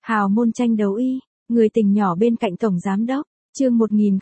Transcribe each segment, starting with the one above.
Hào môn tranh đấu y, người tình nhỏ bên cạnh tổng giám đốc, chương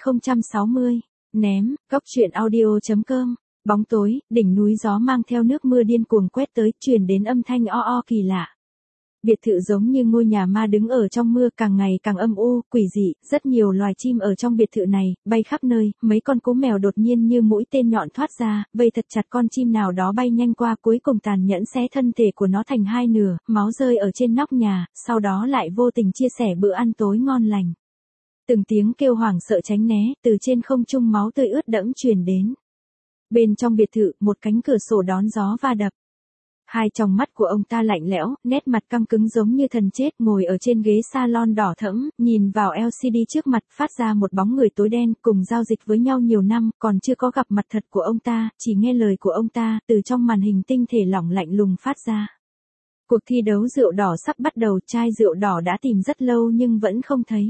1060, ném, góc truyện audio.com, bóng tối, đỉnh núi gió mang theo nước mưa điên cuồng quét tới, truyền đến âm thanh o o kỳ lạ. Biệt thự giống như ngôi nhà ma đứng ở trong mưa, càng ngày càng âm u, quỷ dị, rất nhiều loài chim ở trong biệt thự này, bay khắp nơi, mấy con cú mèo đột nhiên như mũi tên nhọn thoát ra, vây thật chặt con chim nào đó bay nhanh qua, cuối cùng tàn nhẫn xé thân thể của nó thành hai nửa, máu rơi ở trên nóc nhà, sau đó lại vô tình chia sẻ bữa ăn tối ngon lành. Từng tiếng kêu hoảng sợ tránh né, từ trên không trung máu tươi ướt đẫm truyền đến. Bên trong biệt thự, một cánh cửa sổ đón gió va đập. Hai tròng mắt của ông ta lạnh lẽo, nét mặt căng cứng giống như thần chết, ngồi ở trên ghế salon đỏ thẫm, nhìn vào LCD trước mặt, phát ra một bóng người tối đen, cùng giao dịch với nhau nhiều năm, còn chưa có gặp mặt thật của ông ta, chỉ nghe lời của ông ta, từ trong màn hình tinh thể lỏng lạnh lùng phát ra. Cuộc thi đấu rượu đỏ sắp bắt đầu, chai rượu đỏ đã tìm rất lâu nhưng vẫn không thấy.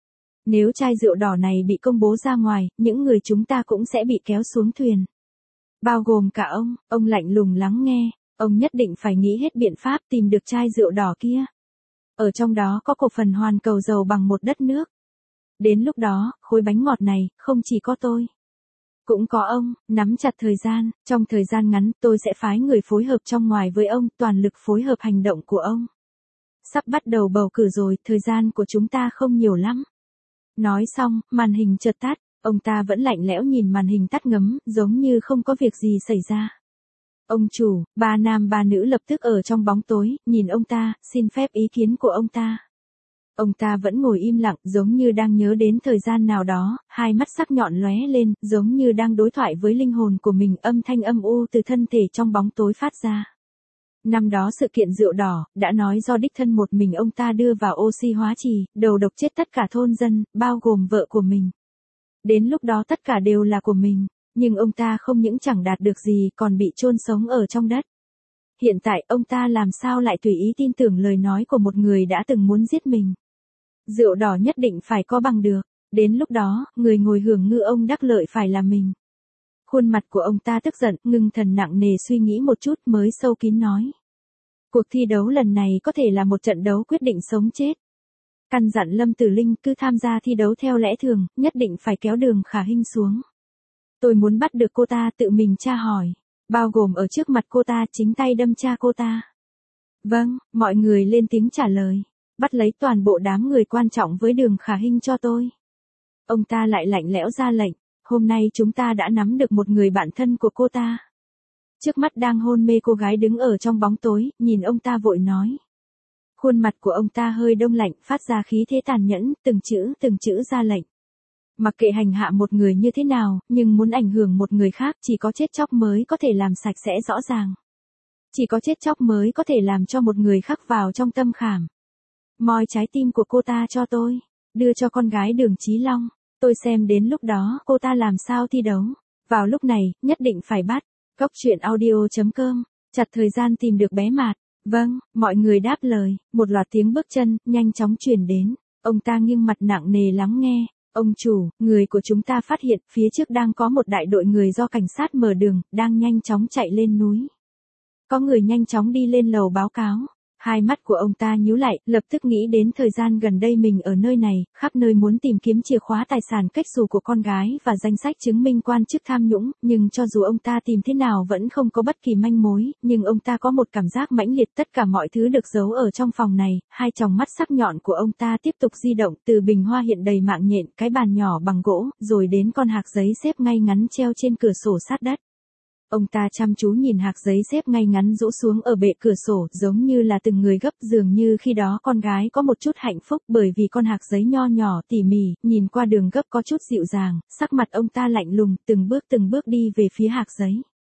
Nếu chai rượu đỏ này bị công bố ra ngoài, những người chúng ta cũng sẽ bị kéo xuống thuyền. Bao gồm cả ông lạnh lùng lắng nghe. Ông nhất định phải nghĩ hết biện pháp tìm được chai rượu đỏ kia. Ở trong đó có cổ phần hoàn cầu giàu bằng một đất nước. Đến lúc đó, khối bánh ngọt này, không chỉ có tôi. Cũng có ông, nắm chặt thời gian, trong thời gian ngắn tôi sẽ phái người phối hợp trong ngoài với ông, toàn lực phối hợp hành động của ông. Sắp bắt đầu bầu cử rồi, thời gian của chúng ta không nhiều lắm. Nói xong, màn hình chợt tắt, ông ta vẫn lạnh lẽo nhìn màn hình tắt ngấm, giống như không có việc gì xảy ra. Ông chủ, ba nam ba nữ lập tức ở trong bóng tối, nhìn ông ta, xin phép ý kiến của ông ta. Ông ta vẫn ngồi im lặng, giống như đang nhớ đến thời gian nào đó, hai mắt sắc nhọn lóe lên, giống như đang đối thoại với linh hồn của mình, âm thanh âm u từ thân thể trong bóng tối phát ra. Năm đó sự kiện rượu đỏ, đã nói do đích thân một mình ông ta đưa vào oxy hóa trì, đầu độc chết tất cả thôn dân, bao gồm vợ của mình. Đến lúc đó tất cả đều là của mình. Nhưng ông ta không những chẳng đạt được gì còn bị chôn sống ở trong đất. Hiện tại ông ta làm sao lại tùy ý tin tưởng lời nói của một người đã từng muốn giết mình. Rượu đỏ nhất định phải có bằng được. Đến lúc đó, người ngồi hưởng ngư ông đắc lợi phải là mình. Khuôn mặt của ông ta tức giận, ngưng thần nặng nề suy nghĩ một chút mới sâu kín nói. Cuộc thi đấu lần này có thể là một trận đấu quyết định sống chết. Căn dặn Lâm Tử Linh cứ tham gia thi đấu theo lẽ thường, nhất định phải kéo Đường Khả Hinh xuống. Tôi muốn bắt được cô ta, tự mình tra hỏi, bao gồm ở trước mặt cô ta, chính tay đâm cha cô ta. Vâng, mọi người lên tiếng trả lời, bắt lấy toàn bộ đám người quan trọng với Đường Khả Hinh cho tôi. Ông ta lại lạnh lẽo ra lệnh, hôm nay chúng ta đã nắm được một người bạn thân của cô ta. Trước mắt đang hôn mê cô gái đứng ở trong bóng tối, nhìn ông ta vội nói. Khuôn mặt của ông ta hơi đông lạnh, phát ra khí thế tàn nhẫn, từng chữ ra lệnh. Mặc kệ hành hạ một người như thế nào, nhưng muốn ảnh hưởng một người khác, chỉ có chết chóc mới có thể làm sạch sẽ rõ ràng. Chỉ có chết chóc mới có thể làm cho một người khắc vào trong tâm khảm. Moi trái tim của cô ta cho tôi, đưa cho con gái Đường Chí Long, tôi xem đến lúc đó cô ta làm sao thi đấu. Vào lúc này, nhất định phải bắt. Góc truyện audio.com, chặt thời gian tìm được bé Mạt. Vâng, mọi người đáp lời, một loạt tiếng bước chân, nhanh chóng truyền đến. Ông ta nghiêng mặt nặng nề lắng nghe. Ông chủ, người của chúng ta phát hiện, phía trước đang có một đại đội người do cảnh sát mở đường, đang nhanh chóng chạy lên núi. Có người nhanh chóng đi lên lầu báo cáo. Hai mắt của ông ta nhíu lại, lập tức nghĩ đến thời gian gần đây mình ở nơi này, khắp nơi muốn tìm kiếm chìa khóa tài sản cách xù của con gái và danh sách chứng minh quan chức tham nhũng, nhưng cho dù ông ta tìm thế nào vẫn không có bất kỳ manh mối, nhưng ông ta có một cảm giác mãnh liệt, tất cả mọi thứ được giấu ở trong phòng này. Hai tròng mắt sắc nhọn của ông ta tiếp tục di động, từ bình hoa hiện đầy mạng nhện, cái bàn nhỏ bằng gỗ, rồi đến con hạc giấy xếp ngay ngắn treo trên cửa sổ sát đất. Ông ta chăm chú nhìn hạc giấy xếp ngay ngắn rũ xuống ở bệ cửa sổ, giống như là từng người gấp, dường như khi đó con gái có một chút hạnh phúc bởi vì con hạc giấy nho nhỏ tỉ mỉ, nhìn qua đường gấp có chút dịu dàng, sắc mặt ông ta lạnh lùng, từng bước đi về phía hạc giấy.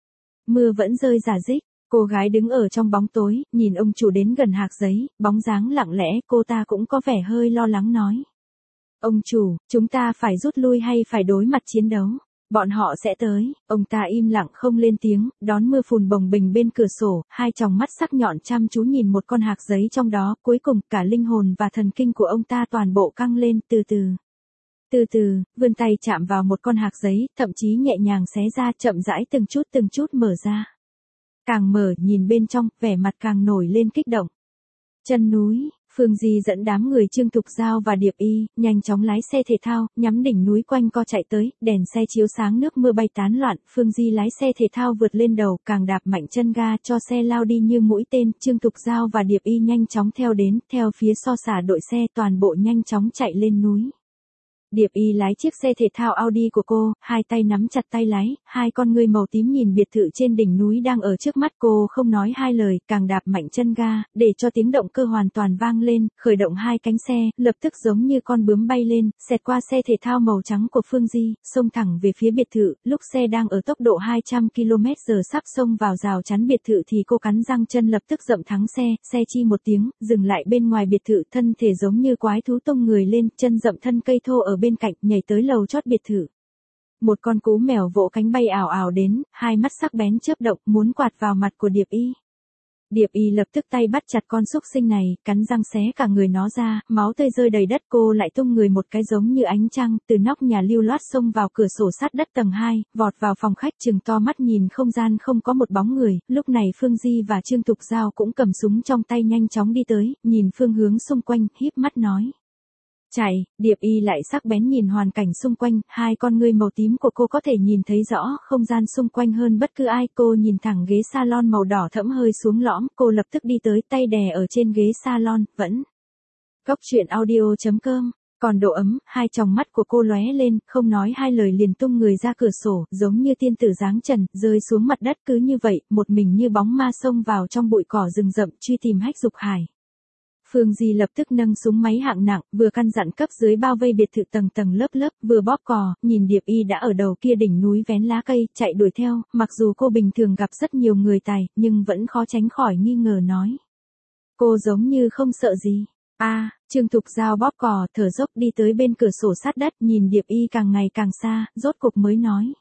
Mưa vẫn rơi rả rích, cô gái đứng ở trong bóng tối, nhìn ông chủ đến gần hạc giấy, bóng dáng lặng lẽ, cô ta cũng có vẻ hơi lo lắng nói. Ông chủ, chúng ta phải rút lui hay phải đối mặt chiến đấu? Bọn họ sẽ tới. Ông ta im lặng không lên tiếng, đón mưa phùn bồng bềnh bên cửa sổ, hai tròng mắt sắc nhọn chăm chú nhìn một con hạc giấy trong đó, cuối cùng cả linh hồn và thần kinh của ông ta toàn bộ căng lên, từ từ, vươn tay chạm vào một con hạc giấy, thậm chí nhẹ nhàng xé ra, chậm rãi từng chút mở ra. Càng mở, nhìn bên trong, vẻ mặt càng nổi lên kích động. Chân núi, Phương Di dẫn đám người Trương Thục Giao và Điệp Y, nhanh chóng lái xe thể thao, nhắm đỉnh núi quanh co chạy tới, đèn xe chiếu sáng nước mưa bay tán loạn, Phương Di lái xe thể thao vượt lên đầu, càng đạp mạnh chân ga cho xe lao đi như mũi tên, Trương Thục Giao và Điệp Y nhanh chóng theo đến, theo phía so xả đội xe toàn bộ nhanh chóng chạy lên núi. Điệp Y lái chiếc xe thể thao Audi của cô, hai tay nắm chặt tay lái, hai con ngươi màu tím nhìn biệt thự trên đỉnh núi đang ở trước mắt cô không nói hai lời, càng đạp mạnh chân ga, để cho tiếng động cơ hoàn toàn vang lên, khởi động hai cánh xe, lập tức giống như con bướm bay lên, xẹt qua xe thể thao màu trắng của Phương Di, xông thẳng về phía biệt thự, lúc xe đang ở tốc độ 200 km/h sắp xông vào rào chắn biệt thự thì cô cắn răng chân lập tức dậm thắng xe chi một tiếng, dừng lại bên ngoài biệt thự, thân thể giống như quái thú tung người lên, chân dậm thân cây thô ở bên cạnh, nhảy tới lầu chót biệt thự. Một con cú mèo vỗ cánh bay ảo ảo đến, hai mắt sắc bén chớp động, muốn quạt vào mặt của Điệp Y. Điệp Y lập tức tay bắt chặt con súc sinh này, cắn răng xé cả người nó ra, máu tươi rơi đầy đất, cô lại tung người một cái giống như ánh trăng, từ nóc nhà lưu loát xông vào cửa sổ sát đất tầng 2, vọt vào phòng khách trừng to mắt nhìn không gian không có một bóng người, lúc này Phương Di và Trương Thục Giao cũng cầm súng trong tay nhanh chóng đi tới, nhìn phương hướng xung quanh, híp mắt nói. Chạy, Điệp Y lại sắc bén nhìn hoàn cảnh xung quanh, hai con ngươi màu tím của cô có thể nhìn thấy rõ không gian xung quanh hơn bất cứ ai, cô nhìn thẳng ghế salon màu đỏ thẫm hơi xuống lõm, cô lập tức đi tới tay đè ở trên ghế salon, vẫn. Góc truyện audio.com, còn độ ấm, hai tròng mắt của cô lóe lên, không nói hai lời liền tung người ra cửa sổ, giống như tiên tử dáng trần, rơi xuống mặt đất cứ như vậy, một mình như bóng ma xông vào trong bụi cỏ rừng rậm truy tìm Hách Dục Hải. Phương Di lập tức nâng súng máy hạng nặng, vừa căn dặn cấp dưới bao vây biệt thự tầng tầng lớp lớp, vừa bóp cò, nhìn Điệp Y đã ở đầu kia đỉnh núi vén lá cây, chạy đuổi theo, mặc dù cô bình thường gặp rất nhiều người tài, nhưng vẫn khó tránh khỏi nghi ngờ nói. Cô giống như không sợ gì. Trương Thục Giao bóp cò, thở dốc đi tới bên cửa sổ sát đất, nhìn Điệp Y càng ngày càng xa, rốt cục mới nói.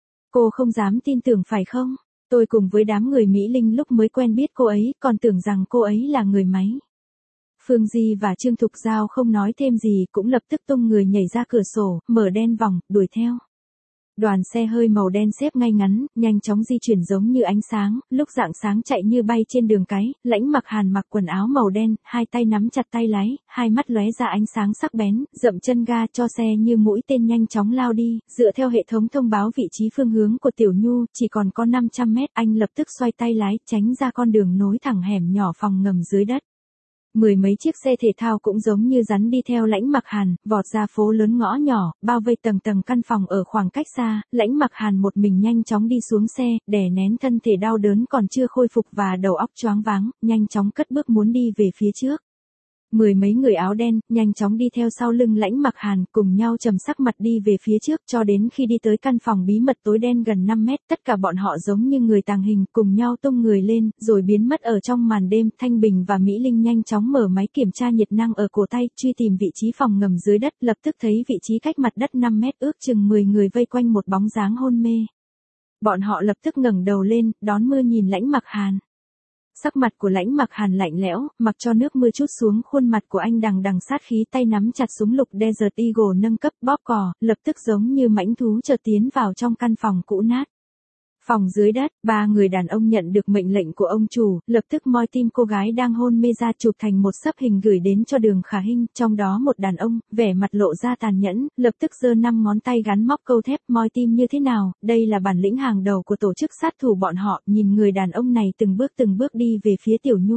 Cô không dám tin tưởng phải không? Tôi cùng với đám người Mỹ Linh lúc mới quen biết cô ấy, còn tưởng rằng cô ấy là người máy. Phương Di và Trương Thục Giao không nói thêm gì, cũng lập tức tung người nhảy ra cửa sổ, mở đen vòng, đuổi theo. Đoàn xe hơi màu đen xếp ngay ngắn, nhanh chóng di chuyển giống như ánh sáng, lúc rạng sáng chạy như bay trên đường cái, Lãnh Mặc Hàn mặc quần áo màu đen, hai tay nắm chặt tay lái, hai mắt lóe ra ánh sáng sắc bén, dậm chân ga cho xe như mũi tên nhanh chóng lao đi, dựa theo hệ thống thông báo vị trí phương hướng của Tiểu Nhu, chỉ còn có 500 mét, anh lập tức xoay tay lái, tránh ra con đường nối thẳng hẻm nhỏ phòng ngầm dưới đất. Mười mấy chiếc xe thể thao cũng giống như rắn đi theo Lãnh Mặc Hàn, vọt ra phố lớn ngõ nhỏ, bao vây tầng tầng căn phòng ở khoảng cách xa, Lãnh Mặc Hàn một mình nhanh chóng đi xuống xe, đè nén thân thể đau đớn còn chưa khôi phục và đầu óc choáng váng, nhanh chóng cất bước muốn đi về phía trước. Mười mấy người áo đen, nhanh chóng đi theo sau lưng Lãnh Mặc Hàn, cùng nhau trầm sắc mặt đi về phía trước cho đến khi đi tới căn phòng bí mật tối đen gần 5 mét, tất cả bọn họ giống như người tàng hình, cùng nhau tung người lên, rồi biến mất ở trong màn đêm. Thanh Bình và Mỹ Linh nhanh chóng mở máy kiểm tra nhiệt năng ở cổ tay, truy tìm vị trí phòng ngầm dưới đất, lập tức thấy vị trí cách mặt đất 5 mét, ước chừng 10 người vây quanh một bóng dáng hôn mê. Bọn họ lập tức ngẩng đầu lên, đón mưa nhìn Lãnh Mặc Hàn. Sắc mặt của Lãnh Mặc Hàn lạnh lẽo, mặc cho nước mưa trút xuống, khuôn mặt của anh đằng đằng sát khí, tay nắm chặt súng lục Desert Eagle nâng cấp, bóp cò, lập tức giống như mãnh thú chợt tiến vào trong căn phòng cũ nát. Phòng dưới đất, ba người đàn ông nhận được mệnh lệnh của ông chủ, lập tức moi tim cô gái đang hôn mê ra, chụp thành một xấp hình gửi đến cho Đường Khả Hinh, trong đó một đàn ông, vẻ mặt lộ ra tàn nhẫn, lập tức giơ 5 ngón tay gắn móc câu thép, moi tim như thế nào, đây là bản lĩnh hàng đầu của tổ chức sát thủ bọn họ, nhìn người đàn ông này từng bước đi về phía Tiểu Nhu.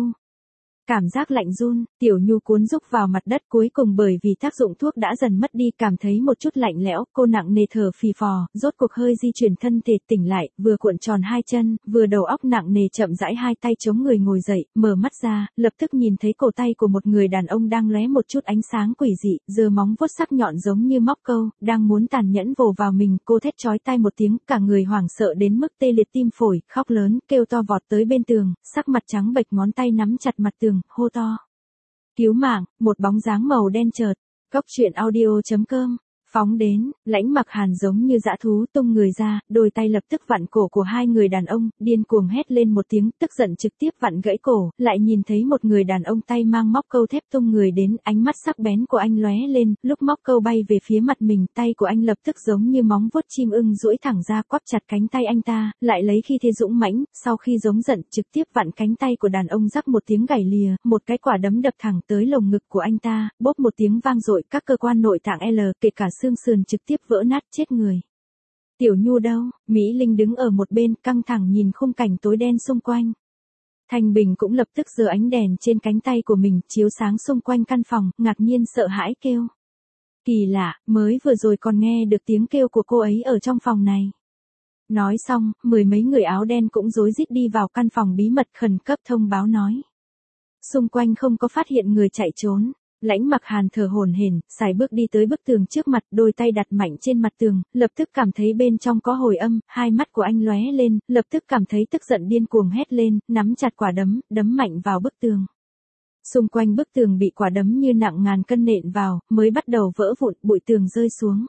Cảm giác lạnh run, Tiểu Nhu cuốn rúc vào mặt đất, cuối cùng bởi vì tác dụng thuốc đã dần mất đi, cảm thấy một chút lạnh lẽo, cô nặng nề thở phì phò, rốt cuộc hơi di chuyển thân thể, tỉnh lại, vừa cuộn tròn hai chân, vừa đầu óc nặng nề chậm rãi hai tay chống người ngồi dậy, mở mắt ra, lập tức nhìn thấy cổ tay của một người đàn ông đang lóe một chút ánh sáng quỷ dị, giơ móng vuốt sắc nhọn giống như móc câu, đang muốn tàn nhẫn vồ vào mình, cô thét chói tai một tiếng, cả người hoảng sợ đến mức tê liệt tim phổi, khóc lớn, kêu to vọt tới bên tường, sắc mặt trắng bệch, ngón tay nắm chặt mặt tường, hô to. Cứu mạng, một bóng dáng màu đen chợt. Góc truyện audio.com Phóng đến, Lãnh Mặc Hàn giống như dã thú tung người ra, đôi tay lập tức vặn cổ của hai người đàn ông, điên cuồng hét lên một tiếng, tức giận trực tiếp vặn gãy cổ, lại nhìn thấy một người đàn ông tay mang móc câu thép tung người đến, ánh mắt sắc bén của anh lóe lên, lúc móc câu bay về phía mặt mình, tay của anh lập tức giống như móng vuốt chim ưng duỗi thẳng ra quắp chặt cánh tay anh ta, lại lấy khi thế dũng mãnh, sau khi giống giận, trực tiếp vặn cánh tay của đàn ông rắc một tiếng gảy lìa, một cái quả đấm đập thẳng tới lồng ngực của anh ta, bốp một tiếng vang dội, các cơ quan nội tạng kể cả xương sườn trực tiếp vỡ nát, chết người. Tiểu Nhu đâu? Mỹ Linh đứng ở một bên, căng thẳng nhìn khung cảnh tối đen xung quanh. Thanh Bình cũng lập tức giơ ánh đèn trên cánh tay của mình, chiếu sáng xung quanh căn phòng, ngạc nhiên sợ hãi kêu. Kỳ lạ, mới vừa rồi còn nghe được tiếng kêu của cô ấy ở trong phòng này. Nói xong, mười mấy người áo đen cũng rối rít đi vào căn phòng bí mật khẩn cấp thông báo nói. Xung quanh không có phát hiện người chạy trốn. Lãnh Mặc Hàn thở hổn hển, sải bước đi tới bức tường trước mặt, đôi tay đặt mạnh trên mặt tường, lập tức cảm thấy bên trong có hồi âm, hai mắt của anh lóe lên, lập tức cảm thấy tức giận điên cuồng hét lên, nắm chặt quả đấm, đấm mạnh vào bức tường. Xung quanh bức tường bị quả đấm như nặng ngàn cân nện vào, mới bắt đầu vỡ vụn, bụi tường rơi xuống.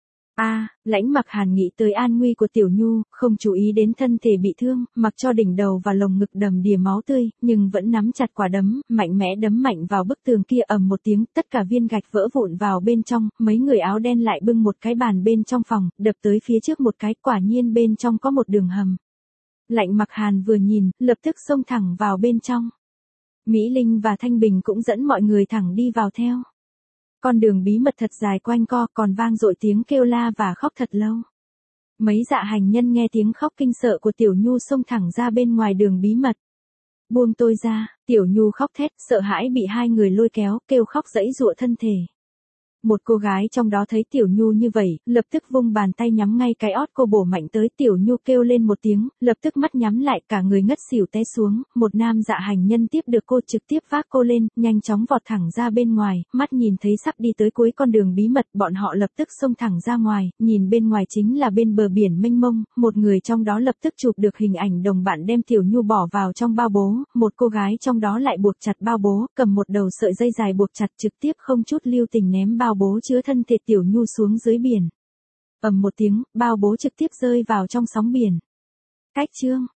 Lãnh Mặc Hàn nghĩ tới an nguy của Tiểu Nhu, không chú ý đến thân thể bị thương, mặc cho đỉnh đầu và lồng ngực đầm đìa máu tươi, nhưng vẫn nắm chặt quả đấm, mạnh mẽ đấm mạnh vào bức tường kia, ầm một tiếng, tất cả viên gạch vỡ vụn vào bên trong, mấy người áo đen lại bưng một cái bàn bên trong phòng, đập tới phía trước một cái, quả nhiên bên trong có một đường hầm. Lãnh Mặc Hàn vừa nhìn, lập tức xông thẳng vào bên trong. Mỹ Linh và Thanh Bình cũng dẫn mọi người thẳng đi vào theo. Con đường bí mật thật dài quanh co, còn vang dội tiếng kêu la và khóc thật lâu. Mấy dạ hành nhân nghe tiếng khóc kinh sợ của Tiểu Nhu xông thẳng ra bên ngoài đường bí mật. Buông tôi ra, Tiểu Nhu khóc thét, sợ hãi bị hai người lôi kéo, kêu khóc giãy giụa thân thể. Một cô gái trong đó thấy Tiểu Nhu như vậy, lập tức vung bàn tay nhắm ngay cái ót cô bổ mạnh tới. Tiểu Nhu kêu lên một tiếng, lập tức mắt nhắm lại, cả người ngất xỉu té xuống. Một nam dạ hành nhân tiếp được cô, trực tiếp vác cô lên, nhanh chóng vọt thẳng ra bên ngoài, mắt nhìn thấy sắp đi tới cuối con đường bí mật, bọn họ lập tức xông thẳng ra ngoài, nhìn bên ngoài chính là bên bờ biển mênh mông, một người trong đó lập tức chụp được hình ảnh đồng bạn đem Tiểu Nhu bỏ vào trong bao bố, một cô gái trong đó lại buộc chặt bao bố, cầm một đầu sợi dây dài buộc chặt, trực tiếp không chút lưu tình ném bao bố chứa thân thể Tiểu Nhu xuống dưới biển. Ầm một tiếng, bao bố trực tiếp rơi vào trong sóng biển. Cách chương